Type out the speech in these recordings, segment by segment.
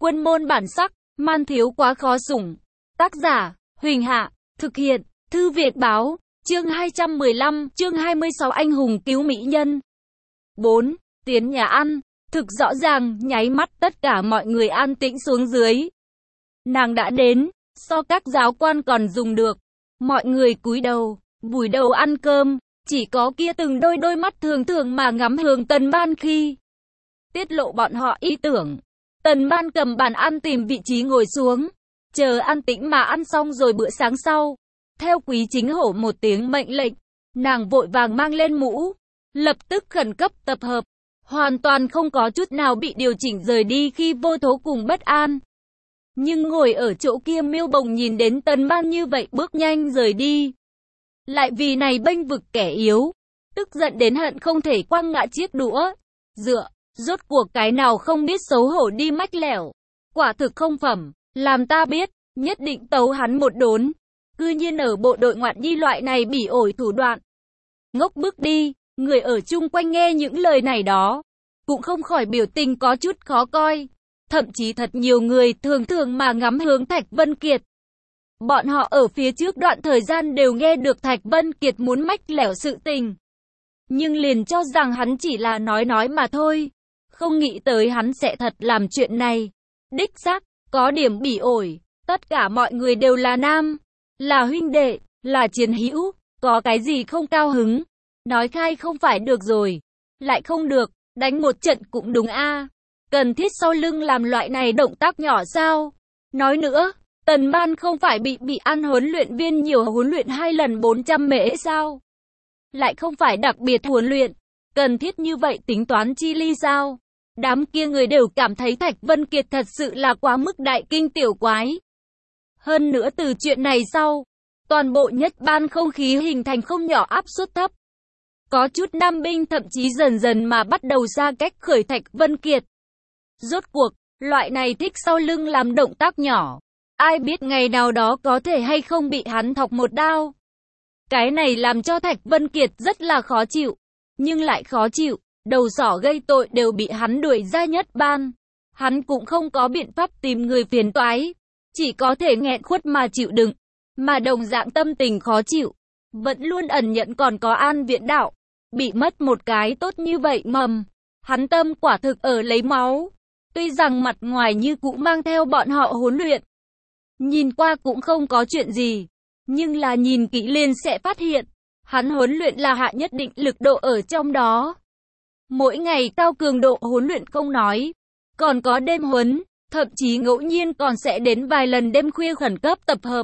Quân môn bản sắc, man thiếu quá khó sủng. Tác giả, Huỳnh Hạ, thực hiện, Thư Việt Báo, chương 215, chương 26 anh hùng cứu mỹ nhân. 4. Tiến nhà ăn, thực rõ ràng, nháy mắt tất cả mọi người an tĩnh xuống dưới. Nàng đã đến, so các giáo quan còn dùng được. Mọi người cúi đầu, vùi đầu ăn cơm, chỉ có kia từng đôi mắt thường thường mà ngắm hướng Tần Ban khi tiết lộ bọn họ ý tưởng. Tần Ban cầm bàn ăn tìm vị trí ngồi xuống, chờ an tĩnh mà ăn xong rồi bữa sáng sau. Theo Quý Chính Hổ một tiếng mệnh lệnh, nàng vội vàng mang lên mũ, lập tức khẩn cấp tập hợp, hoàn toàn không có chút nào bị điều chỉnh rời đi khi vô thố cùng bất an. Nhưng ngồi ở chỗ kia Miêu Bồng nhìn đến Tần Ban như vậy bước nhanh rời đi, lại vì này bênh vực kẻ yếu, tức giận đến hận không thể quăng ngã chiếc đũa. Dựa, rốt cuộc cái nào không biết xấu hổ đi mách lẻo, quả thực không phẩm, làm ta biết, nhất định tấu hắn một đốn. Cư nhiên ở bộ đội ngoạn nhi loại này bỉ ổi thủ đoạn. Ngốc bước đi, người ở chung quanh nghe những lời này đó, cũng không khỏi biểu tình có chút khó coi. Thậm chí thật nhiều người thường thường mà ngắm hướng Thạch Vân Kiệt. Bọn họ ở phía trước đoạn thời gian đều nghe được Thạch Vân Kiệt muốn mách lẻo sự tình, nhưng liền cho rằng hắn chỉ là nói mà thôi. Không nghĩ tới hắn sẽ thật làm chuyện này. Đích xác, có điểm bỉ ổi. Tất cả mọi người đều là nam, là huynh đệ, là chiến hữu, có cái gì không cao hứng. Nói khai không phải được rồi, lại không được, đánh một trận cũng đúng a. Cần thiết sau lưng làm loại này động tác nhỏ sao? Nói nữa, Tần Ban không phải bị ăn huấn luyện viên nhiều huấn luyện 2 lần 400 mễ sao? Lại không phải đặc biệt huấn luyện, cần thiết như vậy tính toán chi ly sao? Đám kia người đều cảm thấy Thạch Vân Kiệt thật sự là quá mức đại kinh tiểu quái. Hơn nữa từ chuyện này sau, toàn bộ nhất ban không khí hình thành không nhỏ áp suất thấp. Có chút nam binh thậm chí dần dần mà bắt đầu xa cách khởi Thạch Vân Kiệt. Rốt cuộc, loại này thích sau lưng làm động tác nhỏ, ai biết ngày nào đó có thể hay không bị hắn thọc một đao. Cái này làm cho Thạch Vân Kiệt rất là khó chịu, nhưng lại khó chịu, đầu sỏ gây tội đều bị hắn đuổi ra nhất ban. Hắn cũng không có biện pháp tìm người phiền toái, chỉ có thể nghẹn khuất mà chịu đựng, mà đồng dạng tâm tình khó chịu, vẫn luôn ẩn nhận còn có An Viễn Đạo, bị mất một cái tốt như vậy mầm. Hắn tâm quả thực ở lấy máu, tuy rằng mặt ngoài như cũ mang theo bọn họ huấn luyện, nhìn qua cũng không có chuyện gì, nhưng là nhìn kỹ liền sẽ phát hiện, hắn huấn luyện là hạ nhất định lực độ ở trong đó. Mỗi ngày cao cường độ huấn luyện không nói, còn có đêm huấn, thậm chí ngẫu nhiên còn sẽ đến vài lần đêm khuya khẩn cấp tập hợp,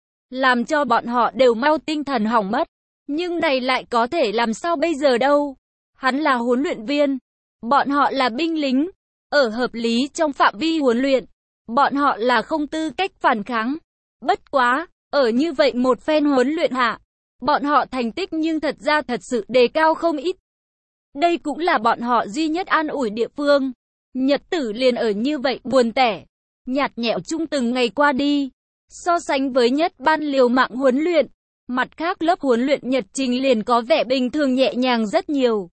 làm cho bọn họ đều mau tinh thần hỏng mất. Nhưng này lại có thể làm sao bây giờ đâu? Hắn là huấn luyện viên, bọn họ là binh lính, ở hợp lý trong phạm vi huấn luyện, bọn họ là không tư cách phản kháng. Bất quá, ở như vậy một phen huấn luyện hạ, bọn họ thành tích nhưng thật ra thật sự đề cao không ít. Đây cũng là bọn họ duy nhất an ủi địa phương. Nhật tử liền ở như vậy buồn tẻ, nhạt nhẽo chung từng ngày qua đi. So sánh với nhất ban liều mạng huấn luyện, mặt khác lớp huấn luyện nhật trình liền có vẻ bình thường nhẹ nhàng rất nhiều.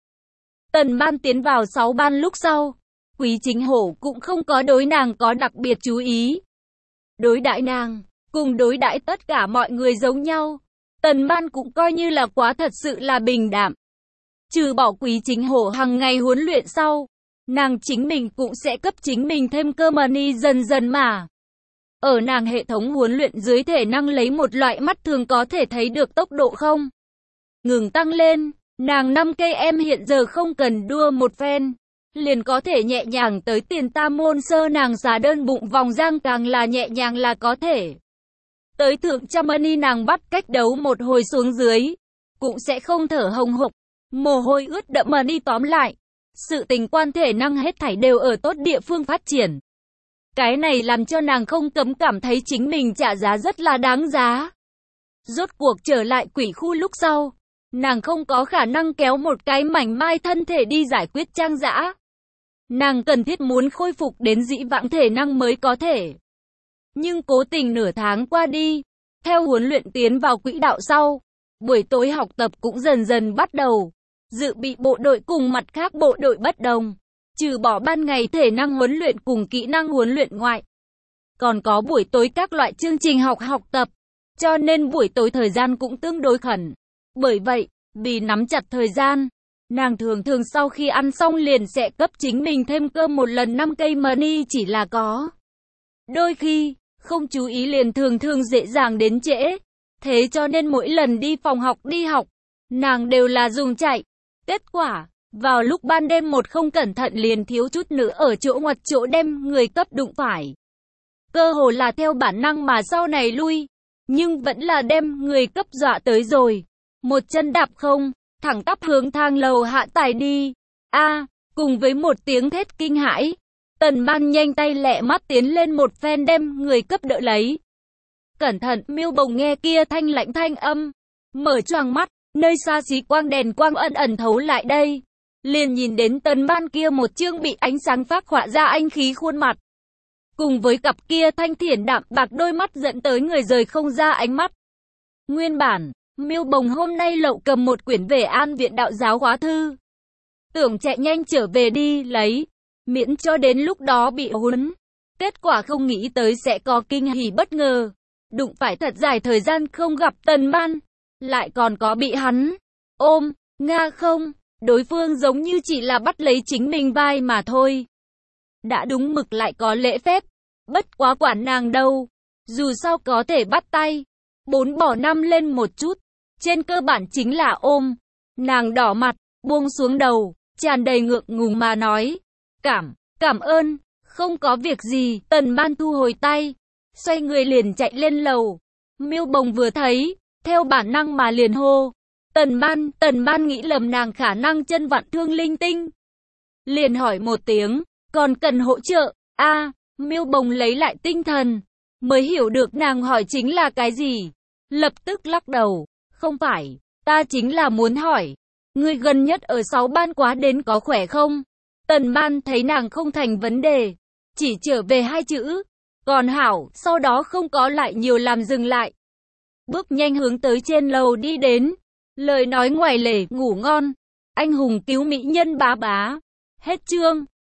Tần Ban tiến vào 6 ban lúc sau, Quý Chính Hổ cũng không có đối nàng có đặc biệt chú ý. Đối đãi nàng, cùng đối đãi tất cả mọi người giống nhau. Tần Ban cũng coi như là quá thật sự là bình đạm. Trừ bỏ Quý Chính Hổ hàng ngày huấn luyện sau, nàng chính mình cũng sẽ cấp chính mình thêm cơ money dần dần mà. Ở nàng hệ thống huấn luyện dưới thể năng lấy một loại mắt thường có thể thấy được tốc độ không ngừng tăng lên, nàng 5 cây em hiện giờ không cần đua một phen, liền có thể nhẹ nhàng tới tiền tam môn sơ, nàng xá đơn bụng vòng giang càng là nhẹ nhàng là có thể. Tới thượng trăm money nàng bắt cách đấu một hồi xuống dưới, cũng sẽ không thở hồng hộc, mồ hôi ướt đẫm mà đi. Tóm lại, sự tình quan thể năng hết thảy đều ở tốt địa phương phát triển. Cái này làm cho nàng không cấm cảm thấy chính mình trả giá rất là đáng giá. Rốt cuộc trở lại quỷ khu lúc sau, nàng không có khả năng kéo một cái mảnh mai thân thể đi giải quyết Trang Dã. Nàng cần thiết muốn khôi phục đến dĩ vãng thể năng mới có thể. Nhưng cố tình nửa tháng qua đi, theo huấn luyện tiến vào quỹ đạo sau, buổi tối học tập cũng dần dần bắt đầu. Dự bị bộ đội cùng mặt khác bộ đội bất đồng. Trừ bỏ ban ngày thể năng huấn luyện cùng kỹ năng huấn luyện ngoại, còn có buổi tối các loại chương trình học tập, cho nên buổi tối thời gian cũng tương đối khẩn. Bởi vậy, vì nắm chặt thời gian, nàng thường sau khi ăn xong liền sẽ cấp chính mình thêm cơm một lần 5 cây money, chỉ là có đôi khi, không chú ý liền thường dễ dàng đến trễ. Thế cho nên mỗi lần đi phòng học đi học, nàng đều là dùng chạy. Kết quả, vào lúc ban đêm một không cẩn thận liền thiếu chút nữa ở chỗ ngoặt chỗ đem người cấp đụng phải. Cơ hồ là theo bản năng mà sau này lui, nhưng vẫn là đem người cấp dọa tới rồi. Một chân đạp không, thẳng tắp hướng thang lầu hạ tải đi. Cùng với một tiếng thét kinh hãi, Tần Ban nhanh tay lẹ mắt tiến lên một phen đem người cấp đỡ lấy. Cẩn thận, Miêu Bồng nghe kia thanh lãnh thanh âm, mở choàng mắt, nơi xa xí quang đèn quang ẩn thấu lại đây, liền nhìn đến Tần Ban kia một chương bị ánh sáng phác họa ra anh khí khuôn mặt, cùng với cặp kia thanh thiển đạm bạc đôi mắt dẫn tới người rời không ra ánh mắt. Nguyên bản, Miêu Bồng hôm nay lậu cầm một quyển về An viện đạo giáo khóa thư, tưởng chạy nhanh trở về đi lấy, miễn cho đến lúc đó bị huấn. Kết quả không nghĩ tới sẽ có kinh hỉ bất ngờ, đụng phải thật dài thời gian không gặp Tần Ban, lại còn có bị hắn ôm. Nga không, đối phương giống như chỉ là bắt lấy chính mình vai mà thôi. Đã đúng mực lại có lễ phép, bất quá quản nàng đâu, dù sao có thể bắt tay, 4 bỏ 5 lên một chút, trên cơ bản chính là ôm. Nàng đỏ mặt, buông xuống đầu, tràn đầy ngượng ngùng mà nói, cảm ơn, không có việc gì. Tần Ban thu hồi tay, xoay người liền chạy lên lầu. Miêu Bồng vừa thấy, theo bản năng mà liền hô, Tần Ban nghĩ lầm nàng khả năng chân vặn thương linh tinh, liền hỏi một tiếng, còn cần hỗ trợ? Miêu Bồng lấy lại tinh thần, mới hiểu được nàng hỏi chính là cái gì, lập tức lắc đầu, không phải, ta chính là muốn hỏi, ngươi gần nhất ở 6 ban quá đến có khỏe không? Tần Ban thấy nàng không thành vấn đề, chỉ trở về 2 chữ, còn hảo, sau đó không có lại nhiều làm dừng lại. Bước nhanh hướng tới trên lầu đi đến, lời nói ngoài lề, ngủ ngon, anh hùng cứu mỹ nhân bá bá. Hết chương.